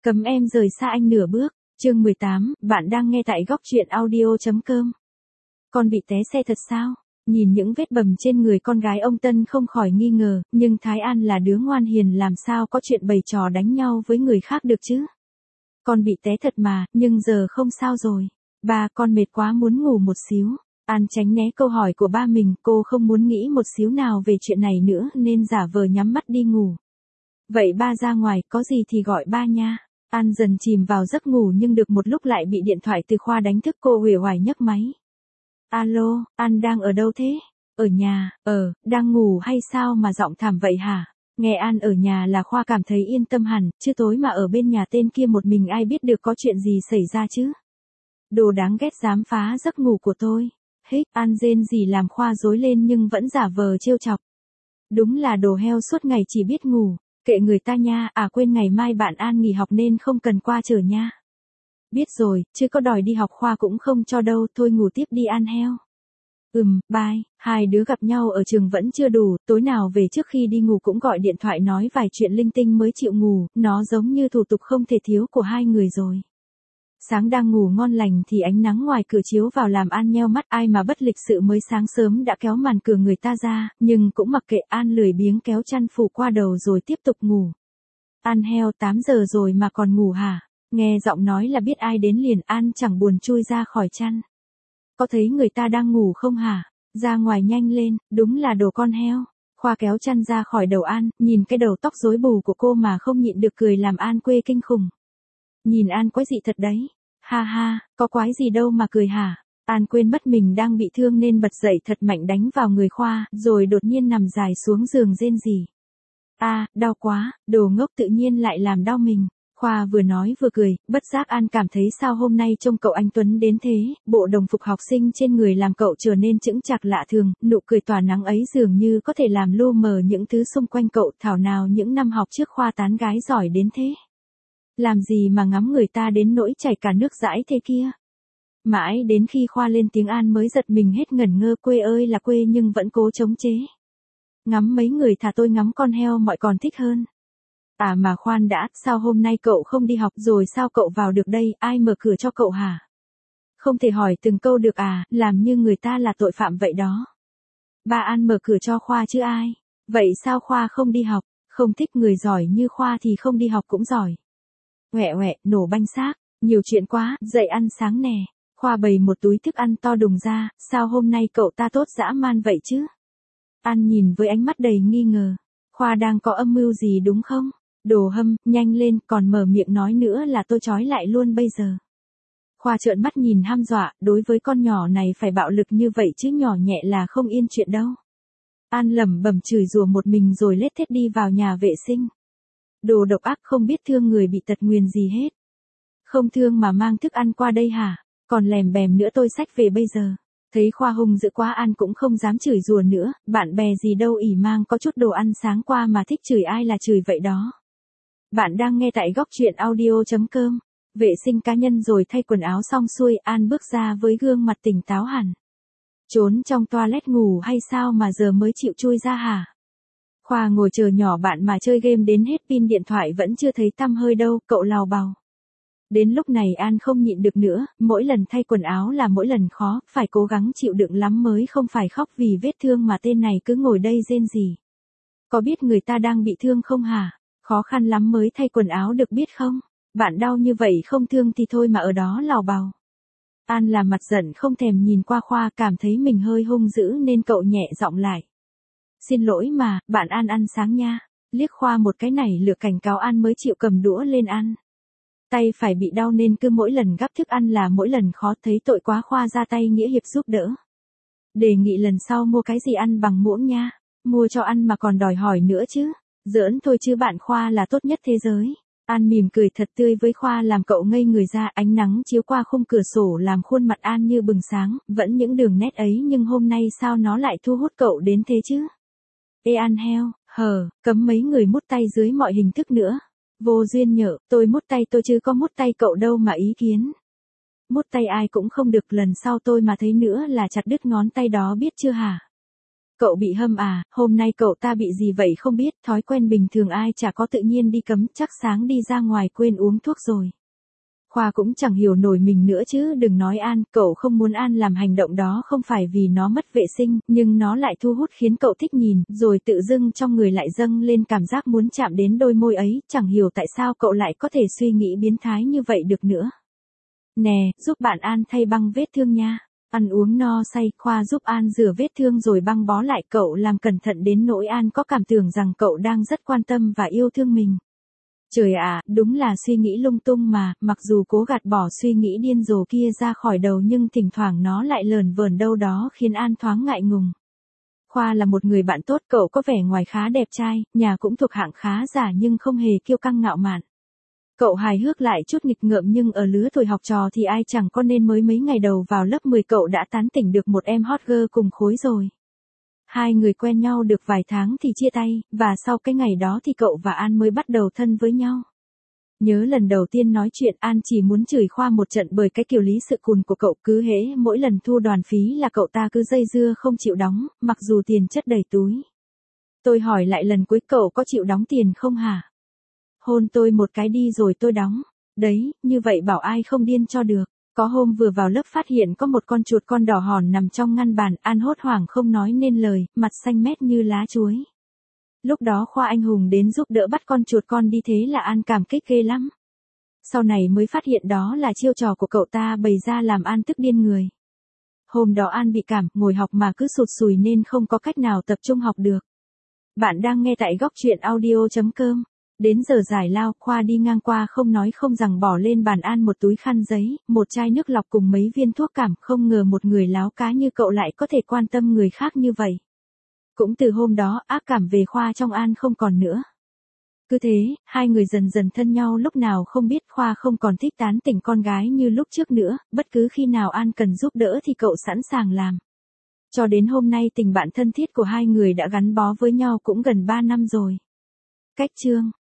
Cấm em rời xa anh nửa bước. Chương 18, bạn đang nghe tại góc truyện audio.com. Con bị té xe thật sao? Nhìn những vết bầm trên người con gái ông Tân không khỏi nghi ngờ, nhưng Thái An là đứa ngoan hiền làm sao có chuyện bày trò đánh nhau với người khác được chứ? Con bị té thật mà, nhưng giờ không sao rồi. Ba, con mệt quá muốn ngủ một xíu. An tránh né câu hỏi của ba mình, cô không muốn nghĩ một xíu nào về chuyện này nữa nên giả vờ nhắm mắt đi ngủ. Vậy ba ra ngoài, có gì thì gọi ba nha. An dần chìm vào giấc ngủ nhưng được một lúc lại bị điện thoại từ Khoa đánh thức, cô uể oải nhấc máy. Alo, An đang ở đâu thế? Ở nhà, đang ngủ hay sao mà giọng thảm vậy hả? Nghe An ở nhà là Khoa cảm thấy yên tâm hẳn, chứ tối mà ở bên nhà tên kia một mình ai biết được có chuyện gì xảy ra chứ? Đồ đáng ghét dám phá giấc ngủ của tôi. Hích, An rên rỉ làm Khoa rối lên nhưng vẫn giả vờ trêu chọc. Đúng là đồ heo suốt ngày chỉ biết ngủ. Kệ người ta nha, quên ngày mai bạn An nghỉ học nên không cần qua chở nha. Biết rồi, chứ có đòi đi học Khoa cũng không cho đâu, thôi ngủ tiếp đi An heo. Bye. Hai đứa gặp nhau ở trường vẫn chưa đủ, tối nào về trước khi đi ngủ cũng gọi điện thoại nói vài chuyện linh tinh mới chịu ngủ, nó giống như thủ tục không thể thiếu của hai người rồi. Sáng đang ngủ ngon lành thì ánh nắng ngoài cửa chiếu vào làm An nheo mắt, ai mà bất lịch sự mới sáng sớm đã kéo màn cửa người ta ra, nhưng cũng mặc kệ, An lười biếng kéo chăn phủ qua đầu rồi tiếp tục ngủ. An heo, 8 giờ rồi mà còn ngủ hả? Nghe giọng nói là biết ai đến liền, An chẳng buồn chui ra khỏi chăn. Có thấy người ta đang ngủ không hả? Ra ngoài nhanh lên, đúng là đồ con heo. Khoa kéo chăn ra khỏi đầu An, nhìn cái đầu tóc rối bù của cô mà không nhịn được cười làm An quê kinh khủng. Nhìn An quái dị thật đấy. Ha ha, có quái gì đâu mà cười hả? An quên mất mình đang bị thương nên bật dậy thật mạnh đánh vào người Khoa, rồi đột nhiên nằm dài xuống giường rên rỉ. Đau quá, đồ ngốc tự nhiên lại làm đau mình. Khoa vừa nói vừa cười, bất giác An cảm thấy sao hôm nay trông cậu anh Tuấn đến thế, bộ đồng phục học sinh trên người làm cậu trở nên chững chạc lạ thường, nụ cười tỏa nắng ấy dường như có thể làm lu mờ những thứ xung quanh cậu, thảo nào những năm học trước Khoa tán gái giỏi đến thế. Làm gì mà ngắm người ta đến nỗi chảy cả nước dãi thế kia. Mãi đến khi Khoa lên tiếng An mới giật mình hết ngẩn ngơ, quê ơi là quê nhưng vẫn cố chống chế. Ngắm mấy người thà tôi ngắm con heo mọi còn thích hơn. Mà khoan đã, sao hôm nay cậu không đi học rồi sao cậu vào được đây, ai mở cửa cho cậu hả? Không thể hỏi từng câu được làm như người ta là tội phạm vậy đó. Ba An mở cửa cho Khoa chứ ai. Vậy sao Khoa không đi học? Không thích người giỏi như Khoa thì không đi học cũng giỏi. Nổ banh xác, nhiều chuyện quá, dậy ăn sáng nè. Khoa bày một túi thức ăn to đùng ra, sao hôm nay cậu ta tốt dã man vậy chứ? An nhìn với ánh mắt đầy nghi ngờ. Khoa đang có âm mưu gì đúng không? Đồ hâm, nhanh lên, còn mở miệng nói nữa là tôi trói lại luôn bây giờ. Khoa trợn mắt nhìn hăm dọa, đối với con nhỏ này phải bạo lực như vậy chứ nhỏ nhẹ là không yên chuyện đâu. An lẩm bẩm chửi rủa một mình rồi lết thết đi vào nhà vệ sinh. Đồ độc ác, không biết thương người bị tật nguyền gì hết. Không thương mà mang thức ăn qua đây hả? Còn lèm bèm nữa tôi xách về bây giờ. Thấy Khoa hung dữ quá An cũng không dám chửi rủa nữa, bạn bè gì đâu ỉ mang có chút đồ ăn sáng qua mà thích chửi ai là chửi vậy đó. Bạn đang nghe tại góc truyện audio.com. Vệ sinh cá nhân rồi thay quần áo xong xuôi, An bước ra với gương mặt tỉnh táo hẳn. Trốn trong toilet ngủ hay sao mà giờ mới chịu chui ra hả? Khoa ngồi chờ nhỏ bạn mà chơi game đến hết pin điện thoại vẫn chưa thấy tăm hơi đâu, cậu lào bào. Đến lúc này An không nhịn được nữa, mỗi lần thay quần áo là mỗi lần khó, phải cố gắng chịu đựng lắm mới không phải khóc vì vết thương mà tên này cứ ngồi đây rên rỉ. Có biết người ta đang bị thương không hả? Khó khăn lắm mới thay quần áo được biết không? Bạn đau như vậy không thương thì thôi mà ở đó lào bào. An làm mặt giận không thèm nhìn qua Khoa, cảm thấy mình hơi hung dữ nên cậu nhẹ giọng lại. Xin lỗi mà, bạn An ăn sáng nha. Liếc Khoa một cái này lừa cảnh cáo An mới chịu cầm đũa lên ăn. Tay phải bị đau nên cứ mỗi lần gắp thức ăn là mỗi lần khó, thấy tội quá Khoa ra tay nghĩa hiệp giúp đỡ. Đề nghị lần sau mua cái gì ăn bằng muỗng nha. Mua cho ăn mà còn đòi hỏi nữa chứ. Giỡn thôi chứ bạn Khoa là tốt nhất thế giới. An mỉm cười thật tươi với Khoa làm cậu ngây người ra, ánh nắng chiếu qua khung cửa sổ làm khuôn mặt An như bừng sáng, vẫn những đường nét ấy nhưng hôm nay sao nó lại thu hút cậu đến thế chứ? An heo, cấm mấy người mút tay dưới mọi hình thức nữa. Vô duyên nhở, tôi mút tay tôi chứ có mút tay cậu đâu mà ý kiến. Mút tay ai cũng không được, lần sau tôi mà thấy nữa là chặt đứt ngón tay đó biết chưa hả? Cậu bị hâm à, hôm nay cậu ta bị gì vậy không biết, thói quen bình thường ai chả có tự nhiên đi cấm, chắc sáng đi ra ngoài quên uống thuốc rồi. Khoa cũng chẳng hiểu nổi mình nữa chứ, đừng nói An, cậu không muốn An làm hành động đó không phải vì nó mất vệ sinh, nhưng nó lại thu hút khiến cậu thích nhìn, rồi tự dưng trong người lại dâng lên cảm giác muốn chạm đến đôi môi ấy, chẳng hiểu tại sao cậu lại có thể suy nghĩ biến thái như vậy được nữa. Nè, giúp bạn An thay băng vết thương nha. Ăn uống no say, Khoa giúp An rửa vết thương rồi băng bó lại, cậu làm cẩn thận đến nỗi An có cảm tưởng rằng cậu đang rất quan tâm và yêu thương mình. Trời ạ, đúng là suy nghĩ lung tung mà, mặc dù cố gạt bỏ suy nghĩ điên rồ kia ra khỏi đầu nhưng thỉnh thoảng nó lại lờn vờn đâu đó khiến An thoáng ngại ngùng. Khoa là một người bạn tốt, cậu có vẻ ngoài khá đẹp trai, nhà cũng thuộc hạng khá giả nhưng không hề kiêu căng ngạo mạn. Cậu hài hước lại chút nghịch ngợm nhưng ở lứa tuổi học trò thì ai chẳng có, nên mới mấy ngày đầu vào lớp 10 cậu đã tán tỉnh được một em hot girl cùng khối rồi. Hai người quen nhau được vài tháng thì chia tay, và sau cái ngày đó thì cậu và An mới bắt đầu thân với nhau. Nhớ lần đầu tiên nói chuyện An chỉ muốn chửi Khoa một trận bởi cái kiểu lý sự cùn của cậu, cứ hễ mỗi lần thu đoàn phí là cậu ta cứ dây dưa không chịu đóng, mặc dù tiền chất đầy túi. Tôi hỏi lại lần cuối cậu có chịu đóng tiền không hả? Hôn tôi một cái đi rồi tôi đóng. Đấy, như vậy bảo ai không điên cho được. Có hôm vừa vào lớp phát hiện có một con chuột con đỏ hòn nằm trong ngăn bàn, An hốt hoảng không nói nên lời, mặt xanh mét như lá chuối. Lúc đó Khoa anh hùng đến giúp đỡ bắt con chuột con đi, thế là An cảm kích ghê lắm. Sau này mới phát hiện đó là chiêu trò của cậu ta bày ra làm An tức điên người. Hôm đó An bị cảm, ngồi học mà cứ sụt sùi nên không có cách nào tập trung học được. Bạn đang nghe tại góc truyện audio.com. Đến giờ giải lao, Khoa đi ngang qua không nói không rằng bỏ lên bàn An một túi khăn giấy, một chai nước lọc cùng mấy viên thuốc cảm, không ngờ một người láo cá như cậu lại có thể quan tâm người khác như vậy. Cũng từ hôm đó, ác cảm về Khoa trong An không còn nữa. Cứ thế, hai người dần dần thân nhau, lúc nào không biết Khoa không còn thích tán tỉnh con gái như lúc trước nữa, bất cứ khi nào An cần giúp đỡ thì cậu sẵn sàng làm. Cho đến hôm nay tình bạn thân thiết của hai người đã gắn bó với nhau cũng gần 3 năm rồi. Cách chương